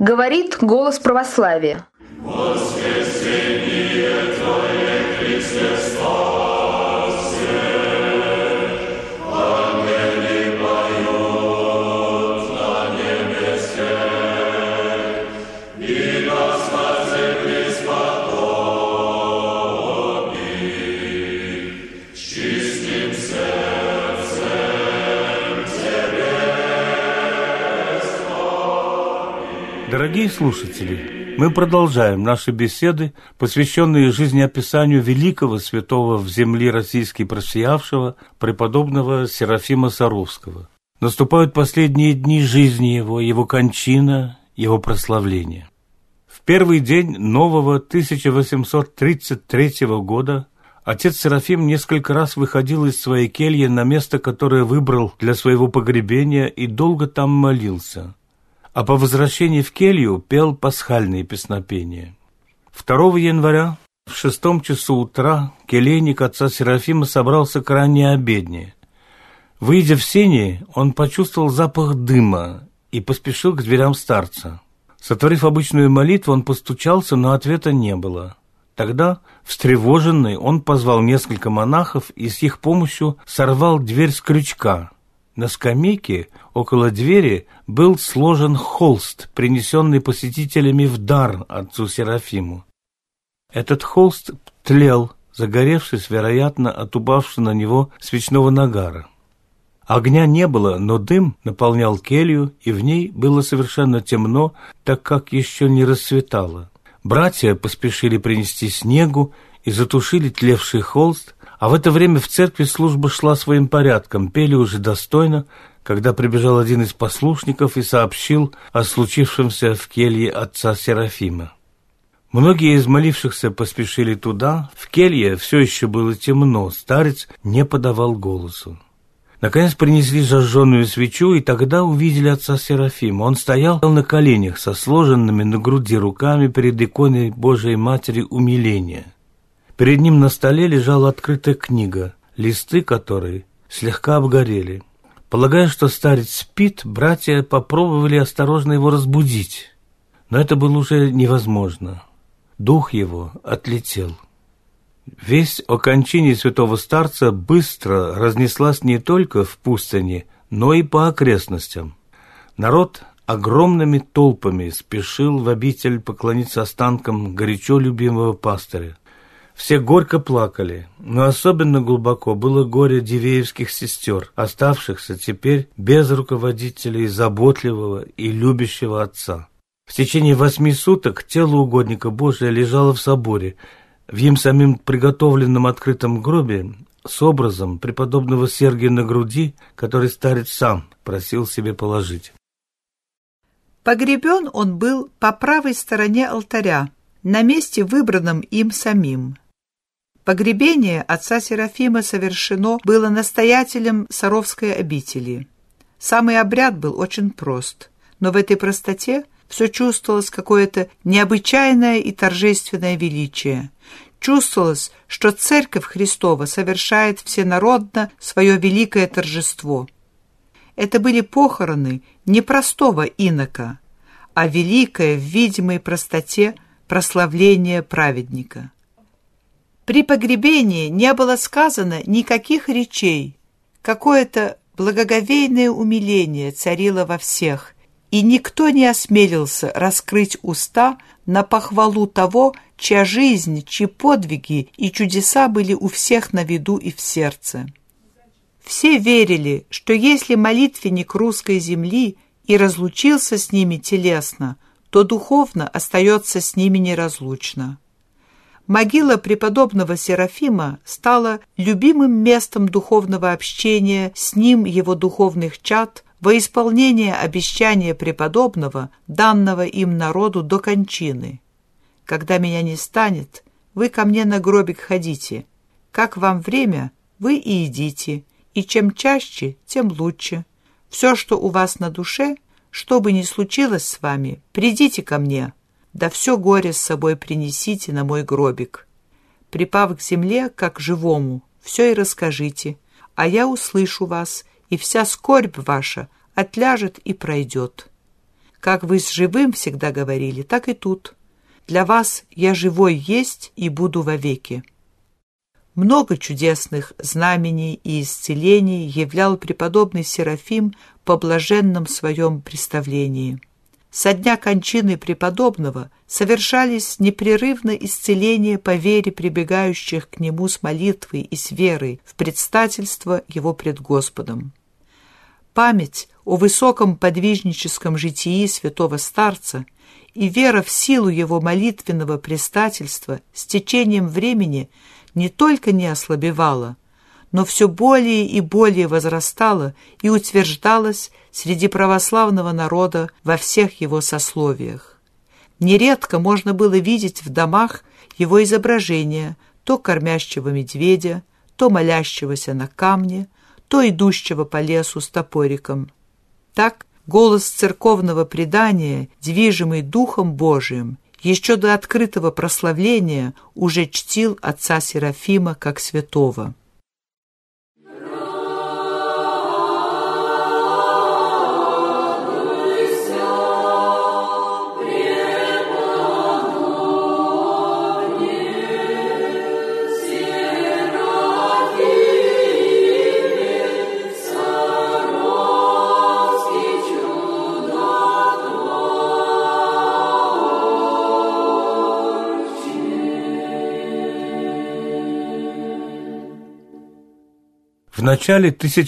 Говорит голос православия. Воскресение Твое, Христе, спасе, ангели поют на небесе, и Господь земли сподоби, с чистым сердцем Тебе славим. Дорогие слушатели, мы продолжаем наши беседы, посвященные жизнеописанию великого святого в земле российской просиявшего преподобного Серафима Саровского. Наступают последние дни жизни его кончина, его прославление. В первый день нового 1833 года отец Серафим несколько раз выходил из своей кельи на место, которое выбрал для своего погребения, и долго там молился. А по возвращении в келью пел пасхальные песнопения. 2 января в 6 часу утра келейник отца Серафима собрался к ранней обедне. Выйдя в сени, он почувствовал запах дыма и поспешил к дверям старца. Сотворив обычную молитву, он постучался, но ответа не было. Тогда, встревоженный, он позвал несколько монахов и с их помощью сорвал дверь с крючка. На скамейке около двери был сложен холст, принесенный посетителями в дар отцу Серафиму. Этот холст тлел, загоревшись, вероятно, от упавшего на него свечного нагара. Огня не было, но дым наполнял келью, и в ней было совершенно темно, так как еще не рассветало. Братья поспешили принести снегу и затушили тлевший холст, а в это время в церкви служба шла своим порядком, пели уже достойно, когда прибежал один из послушников и сообщил о случившемся в келье отца Серафима. Многие из молившихся поспешили туда, в келье все еще было темно, старец не подавал голосу. Наконец принесли зажженную свечу, и тогда увидели отца Серафима. Он стоял на коленях со сложенными на груди руками перед иконой Божией Матери Умиления. Перед ним на столе лежала открытая книга, листы которой слегка обгорели. Полагая, что старец спит, братья попробовали осторожно его разбудить, но это было уже невозможно. Дух его отлетел. Весть о кончине святого старца быстро разнеслась не только в пустыне, но и по окрестностям. Народ огромными толпами спешил в обитель поклониться останкам горячо любимого пастыря. Все горько плакали, но особенно глубоко было горе дивеевских сестер, оставшихся теперь без руководителей заботливого и любящего отца. В течение 8 суток тело угодника Божия лежало в соборе, в им самим приготовленном открытом гробе, с образом преподобного Сергия на груди, который старец сам просил себе положить. Погребен он был по правой стороне алтаря, на месте, выбранном им самим. Погребение отца Серафима совершено было настоятелем Саровской обители. Самый обряд был очень прост, но в этой простоте все чувствовалось какое-то необычайное и торжественное величие. Чувствовалось, что Церковь Христова совершает всенародно свое великое торжество. Это были похороны не простого инока, а великое в видимой простоте прославление праведника. При погребении не было сказано никаких речей, какое-то благоговейное умиление царило во всех, и никто не осмелился раскрыть уста на похвалу того, чья жизнь, чьи подвиги и чудеса были у всех на виду и в сердце. Все верили, что если молитвенник русской земли и разлучился с ними телесно, то духовно остается с ними неразлучно. Могила преподобного Серафима стала любимым местом духовного общения с ним его духовных чад во исполнение обещания преподобного, данного им народу до кончины. «Когда меня не станет, вы ко мне на гробик ходите. Как вам время, вы и идите, и чем чаще, тем лучше. Все, что у вас на душе, что бы ни случилось с вами, придите ко мне, да все горе с собой принесите на мой гробик. Припав к земле, как живому, все и расскажите, а я услышу вас, и вся скорбь ваша отляжет и пройдет. Как вы с живым всегда говорили, так и тут. Для вас я живой есть и буду вовеки». Много чудесных знамений и исцелений являл преподобный Серафим по блаженном своем представлении. Со дня кончины преподобного совершались непрерывно исцеления по вере прибегающих к нему с молитвой и с верой в предстательство его пред Господом. Память о высоком подвижническом житии святого старца и вера в силу его молитвенного предстательства с течением времени не только не ослабевала, но все более и более возрастала и утверждалась среди православного народа во всех его сословиях. Нередко можно было видеть в домах его изображения то кормящего медведя, то молящегося на камне, то идущего по лесу с топориком. Так голос церковного предания, движимый Духом Божиим, еще до открытого прославления уже чтил отца Серафима как святого. В начале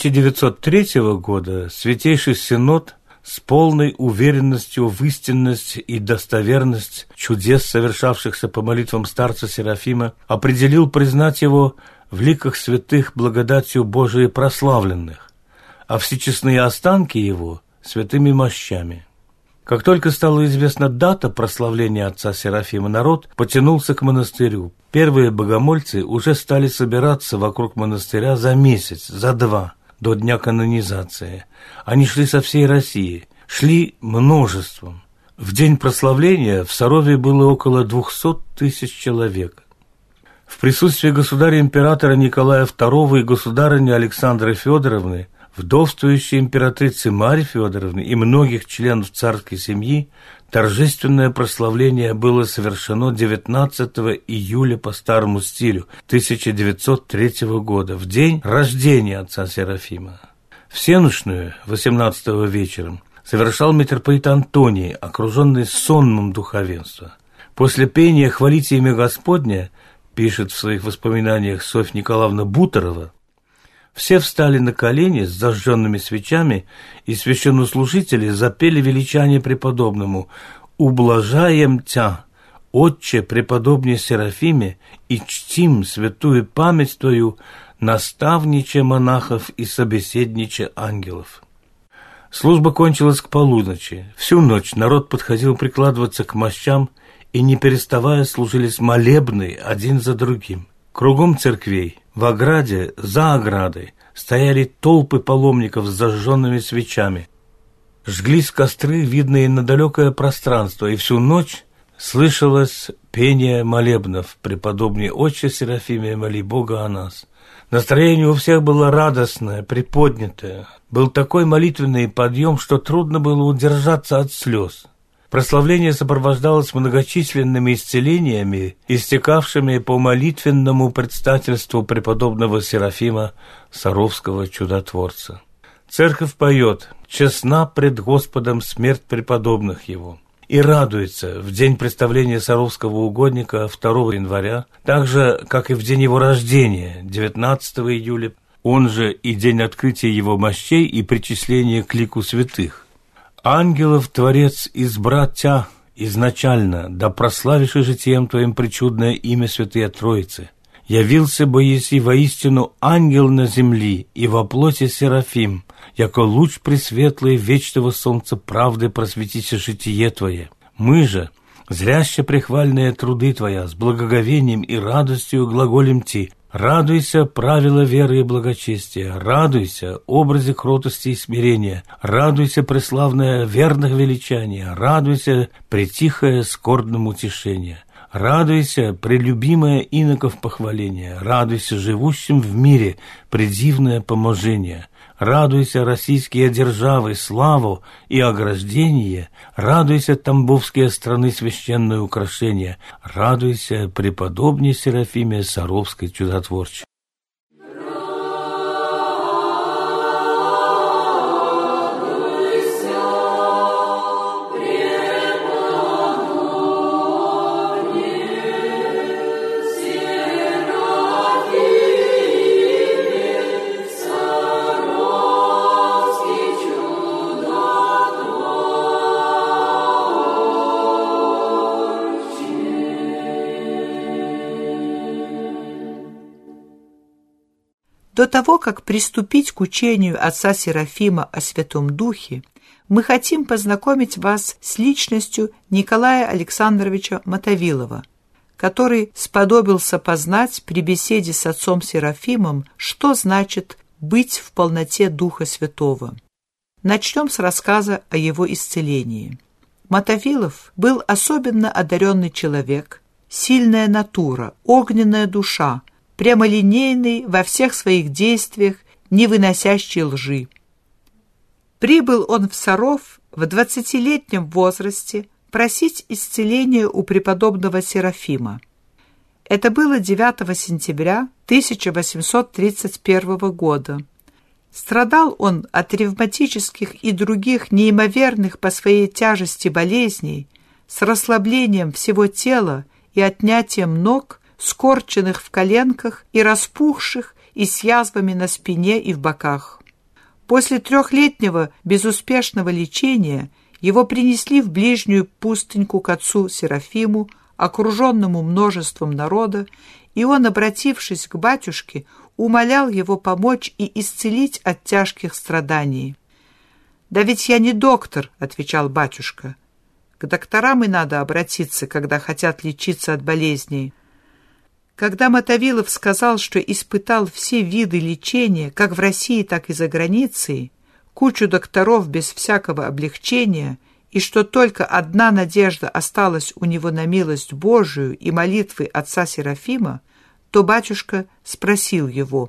1903 года Святейший Синод с полной уверенностью в истинность и достоверность чудес, совершавшихся по молитвам старца Серафима, определил признать его в ликах святых благодатью Божией прославленных, а всечестные останки его святыми мощами. Как только стала известна дата прославления отца Серафима, народ потянулся к монастырю. Первые богомольцы уже стали собираться вокруг монастыря за месяц, за два до дня канонизации. Они шли со всей России, шли множеством. В день прославления в Сарове было около 200 тысяч человек. В присутствии государя-императора Николая II и государыни Александры Федоровны, вдовствующей императрицы Марьи Федоровны и многих членов царской семьи, торжественное прославление было совершено 19 июля по старому стилю 1903 года, в день рождения отца Серафима. Всенощную, 18-го вечером, совершал митрополит Антоний, окруженный сонмом духовенства. После пения «Хвалите имя Господне», пишет в своих воспоминаниях Софья Николаевна Буторова, все встали на колени с зажженными свечами, и священнослужители запели величание преподобному «Ублажаем Тя, Отче преподобнее Серафиме, и чтим святую память Твою, наставниче монахов и собеседниче ангелов». Служба кончилась к полуночи. Всю ночь народ подходил прикладываться к мощам, и, не переставая, служились молебны один за другим. Кругом церквей, в ограде, за оградой, стояли толпы паломников с зажженными свечами. Жглись костры, видные на далекое пространство, и всю ночь слышалось пение молебнов «Преподобный Отче Серафиме, моли Бога о нас». Настроение у всех было радостное, приподнятое. Был такой молитвенный подъем, что трудно было удержаться от слез. Прославление сопровождалось многочисленными исцелениями, истекавшими по молитвенному предстательству преподобного Серафима Саровского чудотворца. Церковь поет «Честна пред Господом смерть преподобных его» и радуется в день представления Саровского угодника 2 января, так же, как и в день его рождения, 19 июля, он же и день открытия его мощей и причисления к лику святых. «Ангелов Творец избрат Тя изначально, да прославишь и житием Твоим причудное имя Святые Троицы. Явился бы еси воистину ангел на земли, и во плоти Серафим, яко луч пресветлый вечного солнца правды просветися житие Твое. Мы же, зряще прихвальные труды Твоя, с благоговением и радостью глаголем Ти. Радуйся, правила веры и благочестия, радуйся, образе кротости и смирения, радуйся, преславное верных величания, радуйся, притихое скорбному утешение, радуйся, прелюбимое иноков похваление, радуйся, живущим в мире предивное поможение, Радуйся, российские державы, славу и ограждение, радуйся, тамбовские страны, священное украшение, радуйся, преподобней Серафиме Саровской чудотворче. До того, как приступить к учению отца Серафима о Святом Духе, мы хотим познакомить вас с личностью Николая Александровича Мотовилова, который сподобился познать при беседе с отцом Серафимом, что значит быть в полноте Духа Святого. Начнем с рассказа о его исцелении. Мотовилов был особенно одаренный человек, сильная натура, огненная душа, прямолинейный во всех своих действиях, не выносящий лжи. Прибыл он в Саров в 20-летнем возрасте просить исцеления у преподобного Серафима. Это было 9 сентября 1831 года. Страдал он от ревматических и других неимоверных по своей тяжести болезней, с расслаблением всего тела и отнятием ног, скорченных в коленках и распухших, и с язвами на спине и в боках. После 3-летнего безуспешного лечения его принесли в ближнюю пустыньку к отцу Серафиму, окруженному множеством народа, и он, обратившись к батюшке, умолял его помочь и исцелить от тяжких страданий. «Да ведь я не доктор», — отвечал батюшка. «К докторам и надо обратиться, когда хотят лечиться от болезней». Когда Мотовилов сказал, что испытал все виды лечения, как в России, так и за границей, кучу докторов без всякого облегчения, и что только одна надежда осталась у него на милость Божию и молитвы отца Серафима, то батюшка спросил его: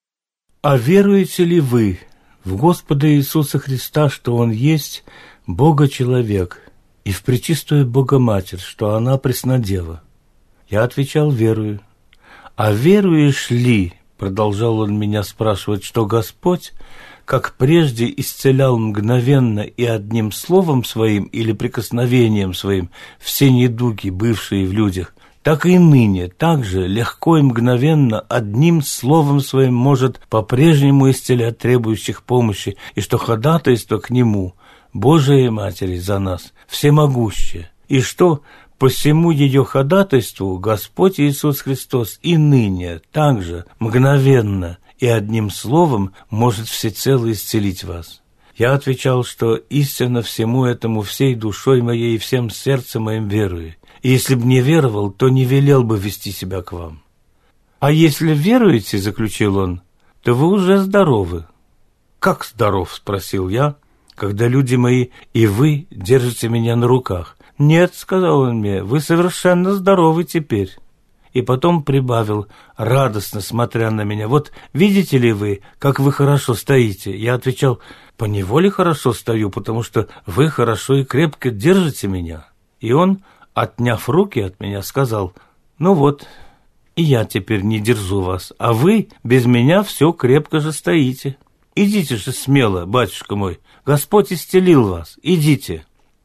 «А веруете ли вы в Господа Иисуса Христа, что Он есть Бога-человек, и в Пречистую Богоматерь, что Она Преснодева?» Я отвечал: «Верую». «А веруешь ли, — продолжал он меня спрашивать, — что Господь, как прежде исцелял мгновенно и одним словом своим или прикосновением своим все недуги, бывшие в людях, так и ныне также легко и мгновенно одним словом своим может по-прежнему исцелять требующих помощи, и что ходатайство к Нему, Божией Матери, за нас всемогущее, и что по всему ее ходатайству Господь Иисус Христос и ныне также мгновенно и одним словом может всецело исцелить вас». Я отвечал, что истинно всему этому всей душой моей и всем сердцем моим верую, и если б не веровал, то не велел бы вести себя к вам. «А если веруете, — заключил он, — то вы уже здоровы». «Как здоров?» — спросил я, — «когда люди мои и вы держите меня на руках». «Нет, — сказал он мне, — вы совершенно здоровы теперь». И потом прибавил, радостно смотря на меня: «Вот видите ли вы, как вы хорошо стоите?» Я отвечал: «Поневоле хорошо стою, потому что вы хорошо и крепко держите меня». И он, отняв руки от меня, сказал: «Ну вот, и я теперь не держу вас, а вы без меня все крепко же стоите. Идите же смело, батюшка мой, Господь исцелил вас, идите».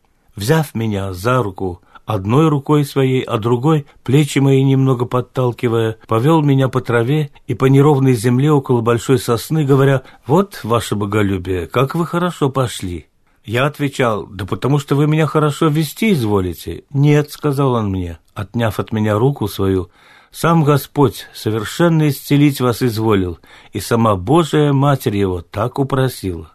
Взяв меня за руку одной рукой своей, а другой, плечи мои немного подталкивая, повел меня по траве и по неровной земле около большой сосны, говоря: «Вот, ваше боголюбие, как вы хорошо пошли». Я отвечал: «Да потому что вы меня хорошо вести изволите». «Нет, — сказал он мне, отняв от меня руку свою, — сам Господь совершенно исцелить вас изволил, и сама Божия Матерь Его так упросила.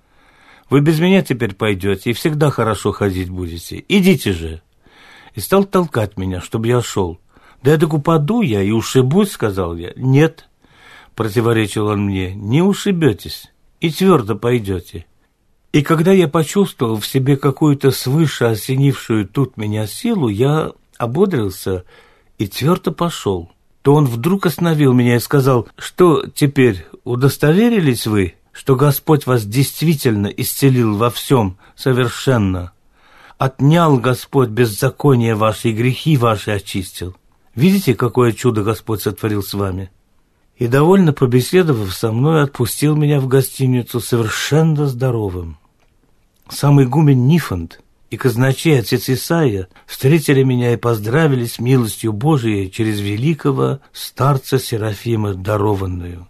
Вы без меня теперь пойдете и всегда хорошо ходить будете. Идите же». И стал толкать меня, чтобы я шел. «Да так упаду я и ушибусь, — сказал я». «Нет, — противоречил он мне, — не ушибетесь и твердо пойдете». И когда я почувствовал в себе какую-то свыше осенившую тут меня силу, я ободрился и твердо пошел. То он вдруг остановил меня и сказал: «Что теперь, удостоверились вы, что Господь вас действительно исцелил во всем совершенно. Отнял Господь беззаконие ваши и грехи ваши очистил. Видите, какое чудо Господь сотворил с вами? И, довольно побеседовав со мной, отпустил меня в гостиницу совершенно здоровым. Сам игумен Нифонт и казначей отец Исаия встретили меня и поздравили с милостью Божией через великого старца Серафима дарованную.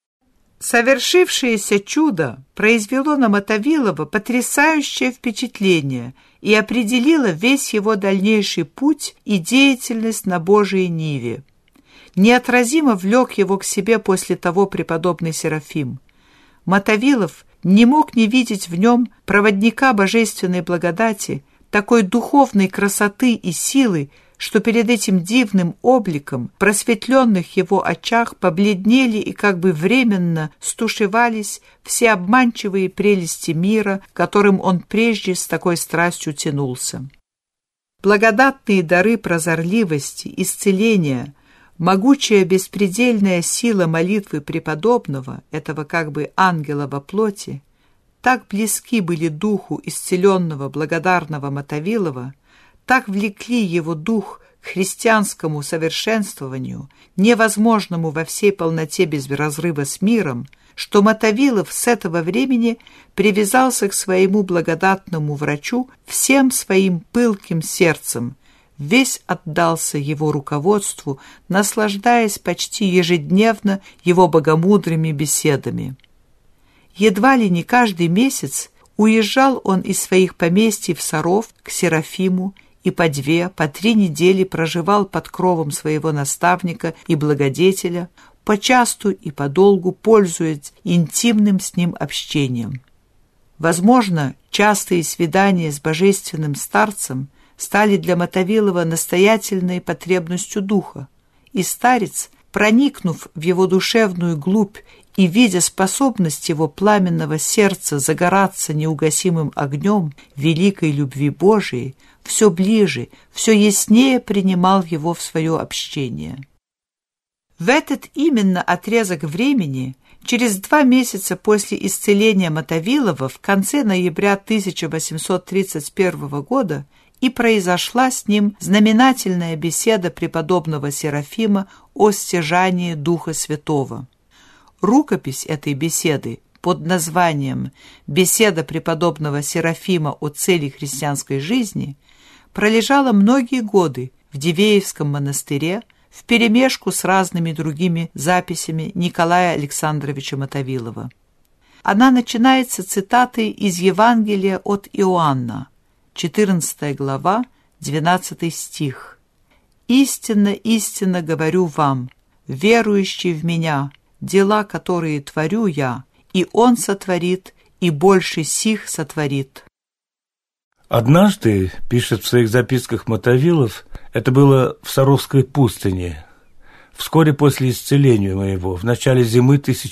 Совершившееся чудо произвело на Мотовилова потрясающее впечатление и определило весь его дальнейший путь и деятельность на Божией ниве. Неотразимо влек его к себе после того преподобный Серафим. Мотовилов не мог не видеть в нем проводника божественной благодати, такой духовной красоты и силы, что перед этим дивным обликом в просветленных его очах побледнели и как бы временно стушевались все обманчивые прелести мира, которым он прежде с такой страстью тянулся. Благодатные дары прозорливости, исцеления, могучая беспредельная сила молитвы преподобного, этого как бы ангела во плоти, так близки были духу исцеленного благодарного Мотовилова, так влекли его дух к христианскому совершенствованию, невозможному во всей полноте без разрыва с миром, что Мотовилов с этого времени привязался к своему благодатному врачу всем своим пылким сердцем, весь отдался его руководству, наслаждаясь почти ежедневно его богомудрыми беседами. Едва ли не каждый месяц уезжал он из своих поместий в Саров к Серафиму и по 2, по 3 недели проживал под кровом своего наставника и благодетеля, почасту и подолгу пользуясь интимным с ним общением. Возможно, частые свидания с божественным старцем стали для Мотовилова настоятельной потребностью духа, и старец, проникнув в его душевную глубь и видя способность его пламенного сердца загораться неугасимым огнем великой любви Божией, все ближе, все яснее принимал его в свое общение. В этот именно отрезок времени, через 2 месяца после исцеления Мотовилова в конце ноября 1831 года, и произошла с ним знаменательная беседа преподобного Серафима о стяжании Духа Святого. Рукопись этой беседы под названием «Беседа преподобного Серафима о цели христианской жизни» пролежала многие годы в Дивеевском монастыре вперемешку с разными другими записями Николая Александровича Мотовилова. Она начинается цитатой из Евангелия от Иоанна, 14 глава, 12 стих. «Истинно, истинно говорю вам, верующий в Меня, дела, которые творю Я, и Он сотворит, и больше сих сотворит». Однажды, пишет в своих записках Мотовилов, это было в Саровской пустыне, вскоре после исцеления моего, в начале зимы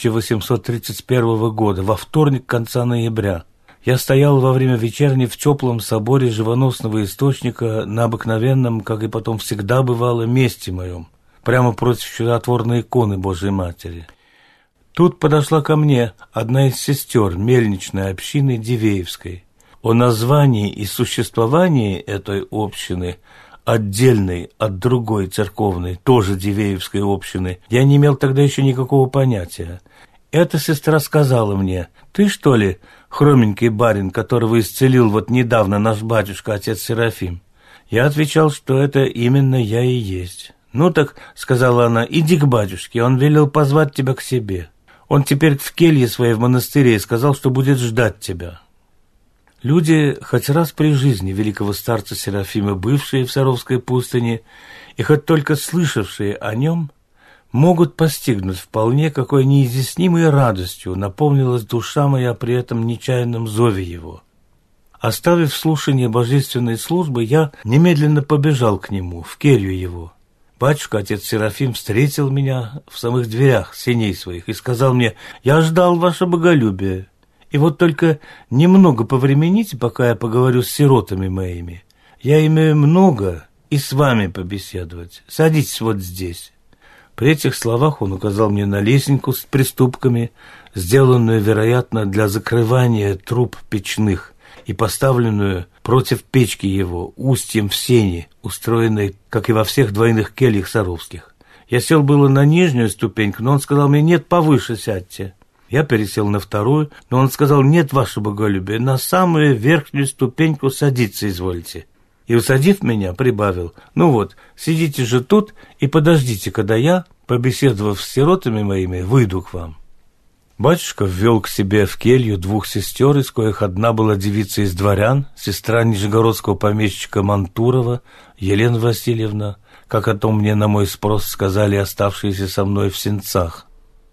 1831 года, во вторник конца ноября. Я стоял во время вечерни в теплом соборе живоносного источника на обыкновенном, как и потом всегда бывало, месте моем, прямо против чудотворной иконы Божией Матери. Тут подошла ко мне одна из сестер мельничной общины Дивеевской. О названии и существовании этой общины, отдельной от другой церковной, тоже Дивеевской общины, я не имел тогда еще никакого понятия. Эта сестра сказала мне: «Ты, что ли, хроменький барин, которого исцелил вот недавно наш батюшка, отец Серафим?» Я отвечал, что это именно я и есть. «Ну так, — сказала она, — иди к батюшке, он велел позвать тебя к себе. Он теперь в келье своей в монастыре и сказал, что будет ждать тебя». Люди, хоть раз при жизни великого старца Серафима, бывшие в Саровской пустыне, и хоть только слышавшие о нем, могут постигнуть вполне, какой неизъяснимой радостью наполнилась душа моя при этом нечаянном зове его. Оставив слушание божественной службы, я немедленно побежал к нему, в келью его. Батюшка, отец Серафим, встретил меня в самых дверях сеней своих и сказал мне: «Я ждал ваше боголюбие. И вот только немного повремените, пока я поговорю с сиротами моими. Я имею много и с вами побеседовать. Садитесь вот здесь». При этих словах он указал мне на лесенку с приступками, сделанную, вероятно, для закрывания труб печных, и поставленную против печки его, устьем в сене, устроенной, как и во всех двойных кельях саровских. Я сел было на нижнюю ступеньку, но он сказал мне: «Нет, повыше сядьте». Я пересел на вторую, но он сказал: «Нет, ваше боголюбие, на самую верхнюю ступеньку садиться извольте». И, усадив меня, прибавил: «Ну вот, сидите же тут и подождите, когда я, побеседовав с сиротами моими, выйду к вам». Батюшка ввел к себе в келью двух сестер, из коих одна была девица из дворян, сестра нижегородского помещика Мантурова, Елена Васильевна, как о том мне на мой спрос сказали оставшиеся со мной в сенцах.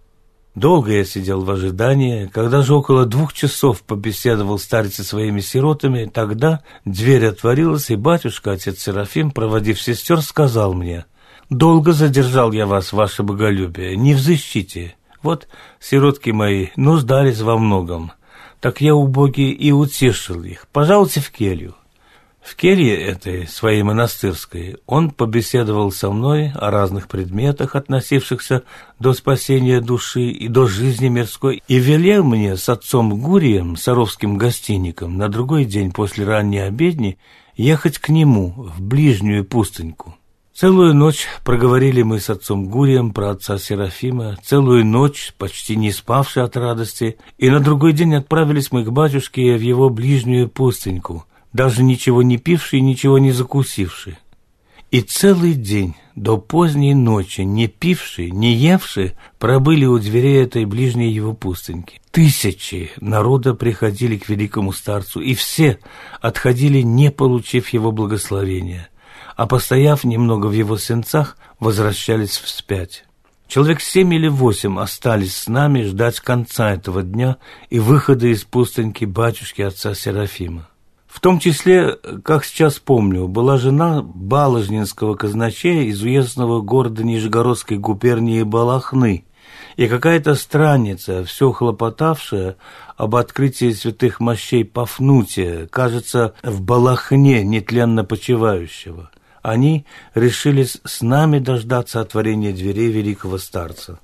Долго я сидел в ожидании. Когда же около 2 часов побеседовал старец со своими сиротами, тогда дверь отворилась, и батюшка, отец Серафим, проводив сестер, сказал мне: «Долго задержал я вас, ваше боголюбие, не взыщите. Вот сиротки мои нуждались во многом, так я, убогий, и утешил их. Пожалуйте в келью». В келье этой, своей монастырской, он побеседовал со мной о разных предметах, относившихся до спасения души и до жизни мирской, и велел мне с отцом Гурием, саровским гостинником, на другой день после ранней обедни ехать к нему в ближнюю пустыньку. Целую ночь проговорили мы с отцом Гурием про отца Серафима, целую ночь, почти не спавши от радости, и на другой день отправились мы к батюшке в его ближнюю пустыньку, даже ничего не пивши и ничего не закусивши. И целый день до поздней ночи, не пивши, не евши, пробыли у дверей этой ближней его пустыньки. Тысячи народа приходили к великому старцу, и все отходили, не получив его благословения, а, постояв немного в его сенцах, возвращались вспять. Человек 7 или 8 остались с нами ждать конца этого дня и выхода из пустыньки батюшки отца Серафима. В том числе, как сейчас помню, была жена баложнинского казначея из уездного города Нижегородской губернии Балахны, и какая-то странница, все хлопотавшая об открытии святых мощей Пафнутия, кажется, в Балахне нетленно почивающего. Они решились с нами дождаться отворения дверей великого старца.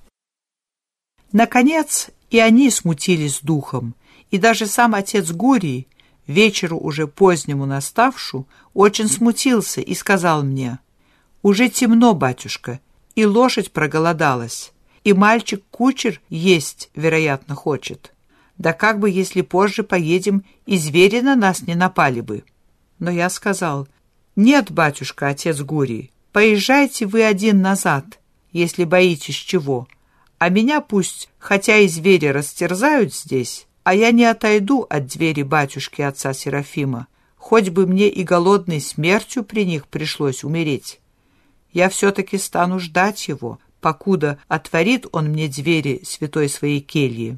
Наконец, и они смутились духом, и даже сам отец Гурий, вечеру уже позднему наставшу, очень смутился и сказал мне: «Уже темно, батюшка, и лошадь проголодалась, и мальчик-кучер есть, вероятно, хочет. Да как бы, если позже поедем, и звери на нас не напали бы». Но я сказал: «Нет, батюшка, отец Гурий, поезжайте вы один назад, если боитесь чего, а меня пусть, хотя и звери растерзают здесь, а я не отойду от двери батюшки отца Серафима, хоть бы мне и голодной смертью при них пришлось умереть. Я все-таки стану ждать его, покуда отворит он мне двери святой своей кельи».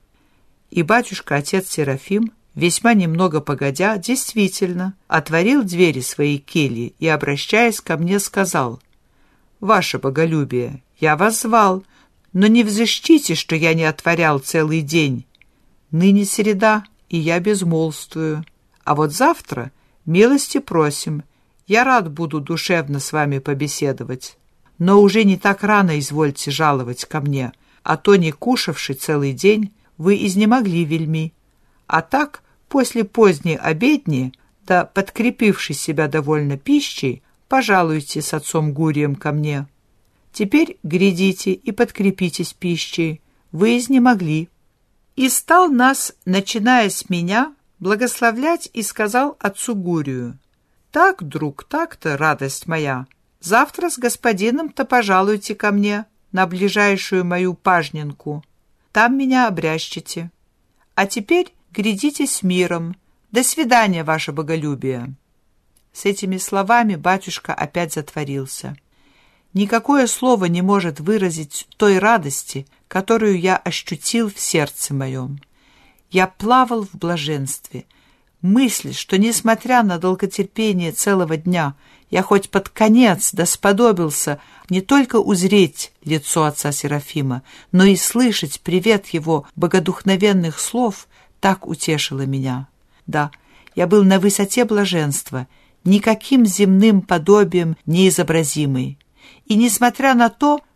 И батюшка отец Серафим, весьма немного погодя, действительно отворил двери своей кельи и, обращаясь ко мне, сказал: «Ваше боголюбие, я вас звал, но не взыщите, что я не отворял целый день. Ныне среда, и я безмолвствую. А вот завтра милости просим, я рад буду душевно с вами побеседовать. Но уже не так рано извольте жаловать ко мне, а то, не кушавши целый день, вы изнемогли вельми. А так, после поздней обедни, да подкрепивши себя довольно пищей, пожалуйте с отцом Гурием ко мне. Теперь грядите и подкрепитесь пищей, вы изнемогли». И стал нас, начиная с меня, благословлять и сказал отцу Гурию: «Так, друг, так-то, радость моя, завтра с господином-то пожалуйте ко мне на ближайшую мою пажненку, там меня обрящите. А теперь грядите с миром. До свидания, ваше боголюбие». С этими словами батюшка опять затворился. Никакое слово не может выразить той радости, которую я ощутил в сердце моем. Я плавал в блаженстве, мысль, что, несмотря на долготерпение целого дня, я хоть под конец досподобился не только узреть лицо отца Серафима, но и слышать привет его богодухновенных слов, так утешило меня. Да, я был на высоте блаженства, никаким земным подобием неизобразимый. И несмотря на то,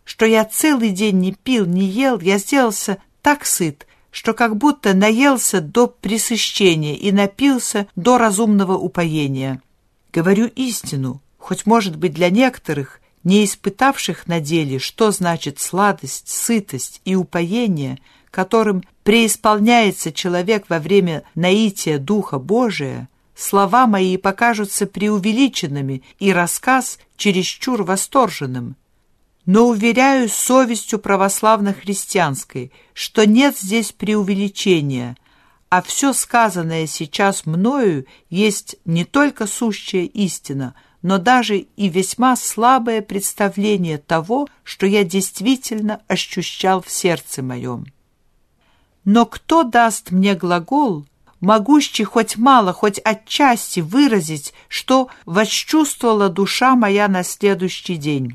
что я целый день не пил, не ел, я сделался так сыт, что как будто наелся до пресыщения и напился до разумного упоения. Говорю истину, хоть, может быть, для некоторых, не испытавших на деле, что значит сладость, сытость и упоение, которым преисполняется человек во время наития Духа Божия, слова мои покажутся преувеличенными и рассказ чересчур восторженным. Но уверяю совестью православно-христианской, что нет здесь преувеличения, а все сказанное сейчас мною есть не только сущая истина, но даже и весьма слабое представление того, что я действительно ощущал в сердце моем. Но кто даст мне глагол, могущий хоть мало, хоть отчасти выразить, что восчувствовала душа моя на следующий день?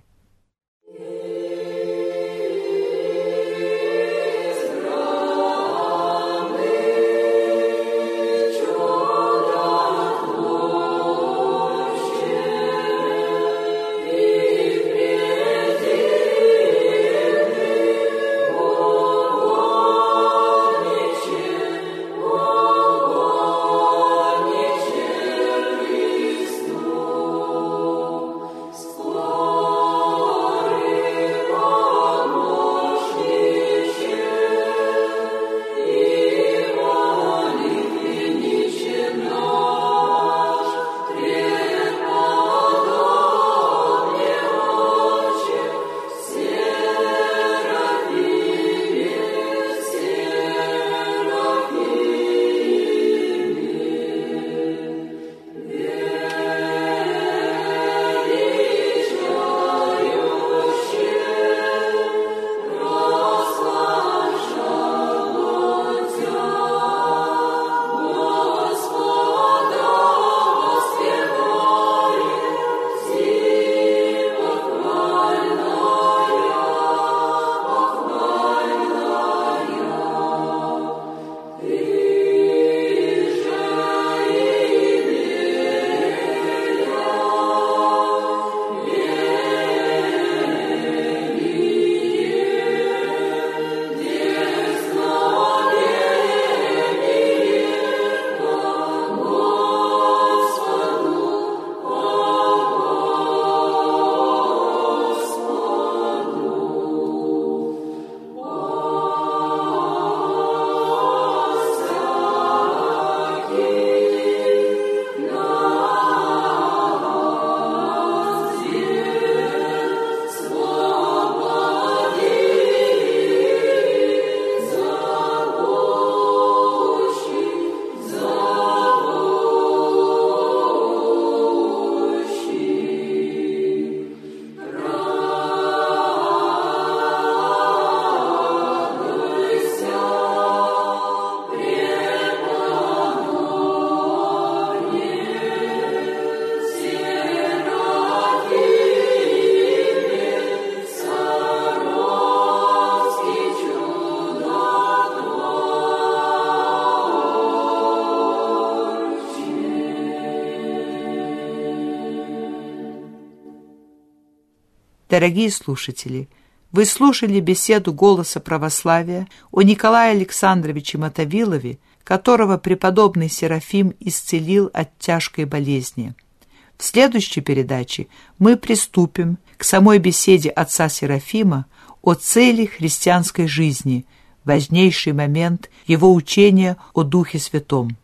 Дорогие слушатели, вы слушали беседу «Голоса православия» о Николае Александровиче Мотовилове, которого преподобный Серафим исцелил от тяжкой болезни. В следующей передаче мы приступим к самой беседе отца Серафима о цели христианской жизни, важнейший момент его учения о Духе Святом.